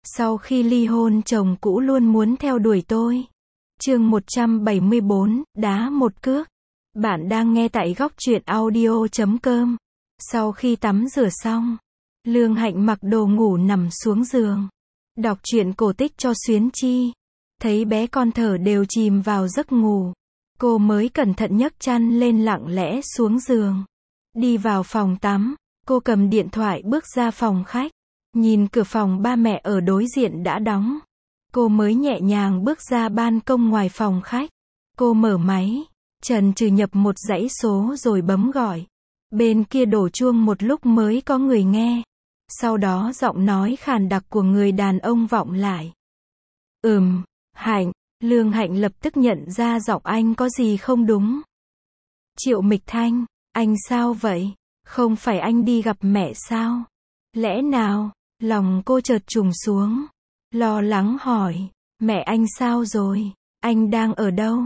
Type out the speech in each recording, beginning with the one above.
Sau khi ly hôn chồng cũ luôn muốn theo đuổi tôi. Chương 174, đá một cước. Bạn đang nghe tại góc truyện audio.com. Sau khi tắm rửa xong, Lương Hạnh mặc đồ ngủ nằm xuống giường, đọc truyện cổ tích cho Xuyến Chi. Thấy bé con thở đều chìm vào giấc ngủ, cô mới cẩn thận nhấc chăn lên lặng lẽ xuống giường. Đi vào phòng tắm, cô cầm điện thoại bước ra phòng khách. Nhìn cửa phòng ba mẹ ở đối diện đã đóng, cô mới nhẹ nhàng bước ra ban công ngoài phòng khách. Cô mở máy, chần chừ nhập một dãy số rồi bấm gọi. Bên kia đổ chuông một lúc mới có người nghe. Sau đó giọng nói khàn đặc của người đàn ông vọng lại. Hạnh. Lương Hạnh lập tức nhận ra giọng anh có gì không đúng. Triệu Mịch Thanh, anh sao vậy? Không phải anh đi gặp mẹ sao? Lẽ nào? Lòng cô chợt trùng xuống, lo lắng hỏi, mẹ anh sao rồi? Anh đang ở đâu?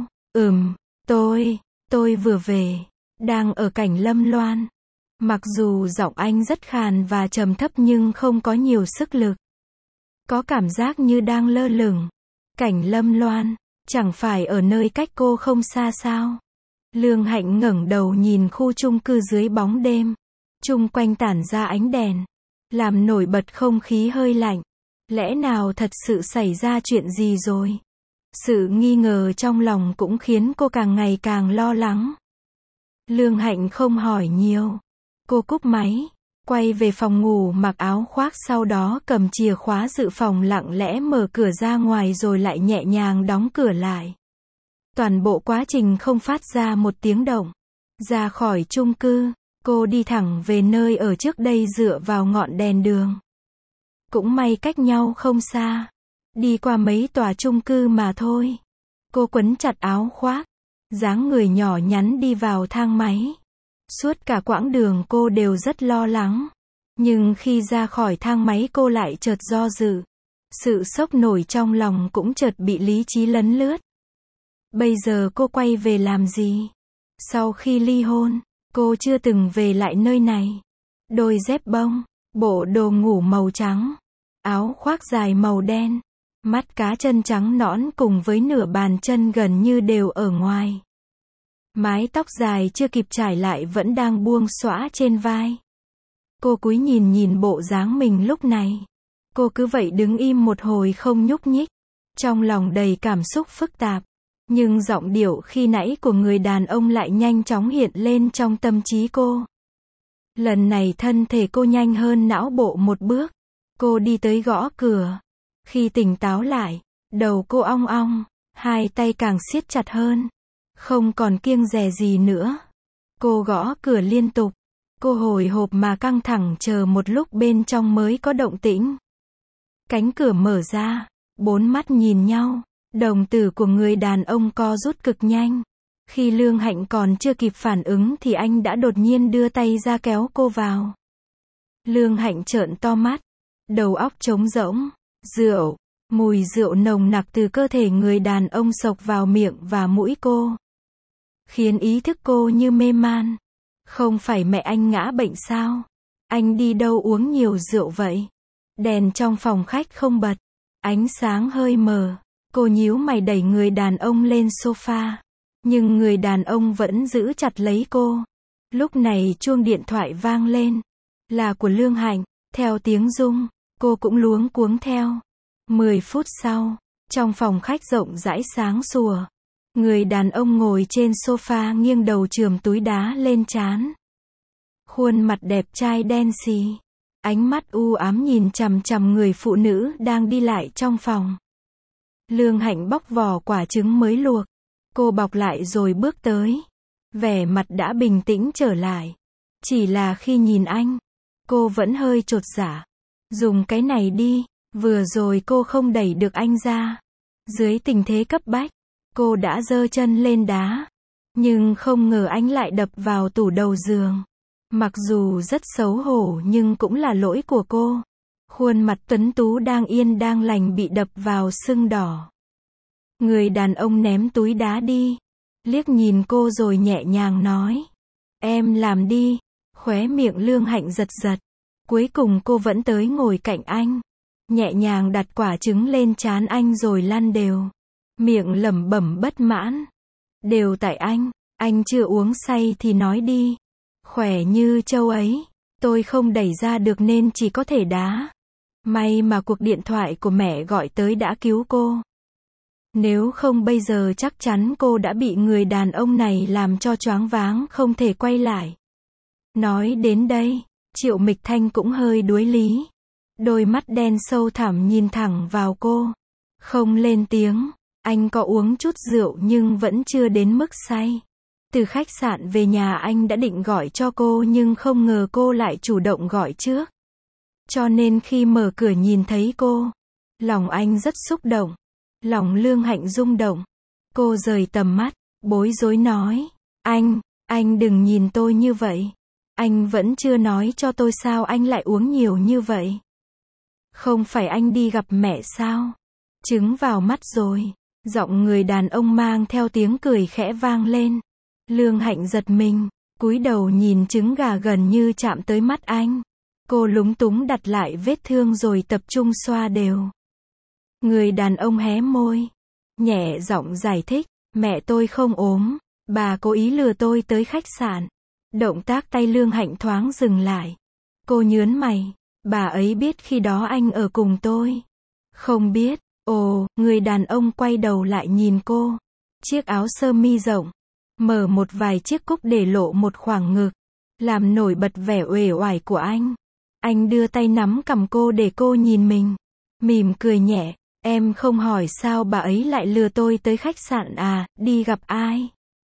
Tôi vừa về, đang ở Cảnh Lâm Loan. Mặc dù giọng anh rất khàn và trầm thấp nhưng không có nhiều sức lực. Có cảm giác như đang lơ lửng. Cảnh Lâm Loan, chẳng phải ở nơi cách cô không xa sao? Lương Hạnh ngẩng đầu nhìn khu chung cư dưới bóng đêm. Chung quanh tản ra ánh đèn, làm nổi bật không khí hơi lạnh. Lẽ nào thật sự xảy ra chuyện gì rồi? Sự nghi ngờ trong lòng cũng khiến cô càng ngày càng lo lắng. Lương Hạnh không hỏi nhiều. Cô cúp máy, quay về phòng ngủ mặc áo khoác, sau đó cầm chìa khóa dự phòng lặng lẽ mở cửa ra ngoài rồi lại nhẹ nhàng đóng cửa lại. Toàn bộ quá trình không phát ra một tiếng động. Ra khỏi chung cư, cô đi thẳng về nơi ở trước đây dựa vào ngọn đèn đường. Cũng may cách nhau không xa, đi qua mấy tòa chung cư mà thôi. Cô quấn chặt áo khoác, dáng người nhỏ nhắn đi vào thang máy. Suốt cả quãng đường cô đều rất lo lắng. Nhưng khi ra khỏi thang máy cô lại chợt do dự. Sự sốc nổi trong lòng cũng chợt bị lý trí lấn lướt. Bây giờ cô quay về làm gì? Sau khi ly hôn, cô chưa từng về lại nơi này. Đôi dép bông, bộ đồ ngủ màu trắng, áo khoác dài màu đen, mắt cá chân trắng nõn cùng với nửa bàn chân gần như đều ở ngoài. Mái tóc dài chưa kịp trải lại vẫn đang buông xõa trên vai. Cô cúi nhìn bộ dáng mình lúc này. Cô cứ vậy đứng im một hồi không nhúc nhích. Trong lòng đầy cảm xúc phức tạp. Nhưng giọng điệu khi nãy của người đàn ông lại nhanh chóng hiện lên trong tâm trí cô. Lần này thân thể cô nhanh hơn não bộ một bước. Cô đi tới gõ cửa. Khi tỉnh táo lại, đầu cô ong ong, hai tay càng siết chặt hơn. Không còn kiêng dè gì nữa. Cô gõ cửa liên tục. Cô hồi hộp mà căng thẳng chờ một lúc bên trong mới có động tĩnh. Cánh cửa mở ra, bốn mắt nhìn nhau. Đồng tử của người đàn ông co rút cực nhanh. Khi Lương Hạnh còn chưa kịp phản ứng thì anh đã đột nhiên đưa tay ra kéo cô vào. Lương Hạnh trợn to mắt, đầu óc trống rỗng. Rượu, mùi rượu nồng nặc từ cơ thể người đàn ông xộc vào miệng và mũi cô, khiến ý thức cô như mê man. Không phải mẹ anh ngã bệnh sao? Anh đi đâu uống nhiều rượu vậy? Đèn trong phòng khách không bật, ánh sáng hơi mờ. Cô nhíu mày đẩy người đàn ông lên sofa. Nhưng người đàn ông vẫn giữ chặt lấy cô. Lúc này chuông điện thoại vang lên. Là của Lương Hạnh. Theo tiếng rung, cô cũng luống cuống theo. 10 phút sau, trong phòng khách rộng rãi sáng sủa, người đàn ông ngồi trên sofa nghiêng đầu chườm túi đá lên trán. Khuôn mặt đẹp trai đen xì. Ánh mắt u ám nhìn chằm chằm người phụ nữ đang đi lại trong phòng. Lương Hạnh bóc vỏ quả trứng mới luộc. Cô bọc lại rồi bước tới. Vẻ mặt đã bình tĩnh trở lại. Chỉ là khi nhìn anh, cô vẫn hơi chột dạ. Dùng cái này đi. Vừa rồi cô không đẩy được anh ra. Dưới tình thế cấp bách, cô đã giơ chân lên đá. Nhưng không ngờ anh lại đập vào tủ đầu giường. Mặc dù rất xấu hổ nhưng cũng là lỗi của cô. Khuôn mặt tuấn tú đang yên đang lành bị đập vào sưng đỏ. Người đàn ông ném túi đá đi. Liếc nhìn cô rồi nhẹ nhàng nói. Em làm đi. Khóe miệng Lương Hạnh giật giật. Cuối cùng cô vẫn tới ngồi cạnh anh. nhẹ nhàng đặt quả trứng lên trán anh rồi lăn đều. Miệng lẩm bẩm bất mãn. Đều tại anh chưa uống say thì nói đi. Khỏe như trâu ấy, tôi không đẩy ra được nên chỉ có thể đá. May mà cuộc điện thoại của mẹ gọi tới đã cứu cô. Nếu không bây giờ chắc chắn cô đã bị người đàn ông này làm cho choáng váng không thể quay lại. Nói đến đây, Triệu Mịch Thanh cũng hơi đuối lý. Đôi mắt đen sâu thẳm nhìn thẳng vào cô. Không lên tiếng, anh có uống chút rượu nhưng vẫn chưa đến mức say. Từ khách sạn về nhà anh đã định gọi cho cô nhưng không ngờ cô lại chủ động gọi trước. Cho nên khi mở cửa nhìn thấy cô, lòng anh rất xúc động. Lòng Lương Hạnh rung động. Cô rời tầm mắt, bối rối nói. Anh đừng nhìn tôi như vậy. Anh vẫn chưa nói cho tôi sao anh lại uống nhiều như vậy. Không phải anh đi gặp mẹ sao? Trứng vào mắt rồi. Giọng người đàn ông mang theo tiếng cười khẽ vang lên. Lương Hạnh giật mình, cúi đầu nhìn trứng gà gần như chạm tới mắt anh. Cô lúng túng đặt lại vết thương rồi tập trung xoa đều. Người đàn ông hé môi, nhẹ giọng giải thích, mẹ tôi không ốm, bà cố ý lừa tôi tới khách sạn. Động tác tay Lương Hạnh thoáng dừng lại. Cô nhớn mày, bà ấy biết khi đó anh ở cùng tôi. Không biết, ồ, người đàn ông quay đầu lại nhìn cô. Chiếc áo sơ mi rộng, mở một vài chiếc cúc để lộ một khoảng ngực, làm nổi bật vẻ uể oải của anh. Anh đưa tay nắm cằm cô để cô nhìn mình, mỉm cười nhẹ. Em không hỏi sao bà ấy lại lừa tôi tới khách sạn à, đi gặp ai?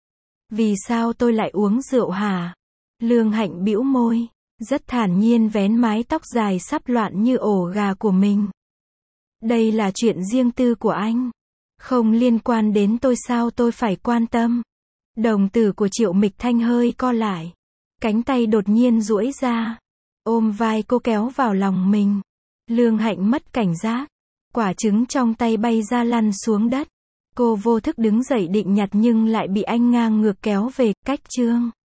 Vì sao tôi lại uống rượu hả? Lương Hạnh bĩu môi, rất thản nhiên vén mái tóc dài sắp loạn như ổ gà của mình. Đây là chuyện riêng tư của anh. Không liên quan đến tôi sao tôi phải quan tâm? Đồng tử của Triệu Mịch Thanh hơi co lại. Cánh tay đột nhiên duỗi ra. Ôm vai cô kéo vào lòng mình. Lương Hạnh mất cảnh giác. Quả trứng trong tay bay ra lăn xuống đất. Cô vô thức đứng dậy định nhặt nhưng lại bị anh ngang ngược kéo về, cách chương.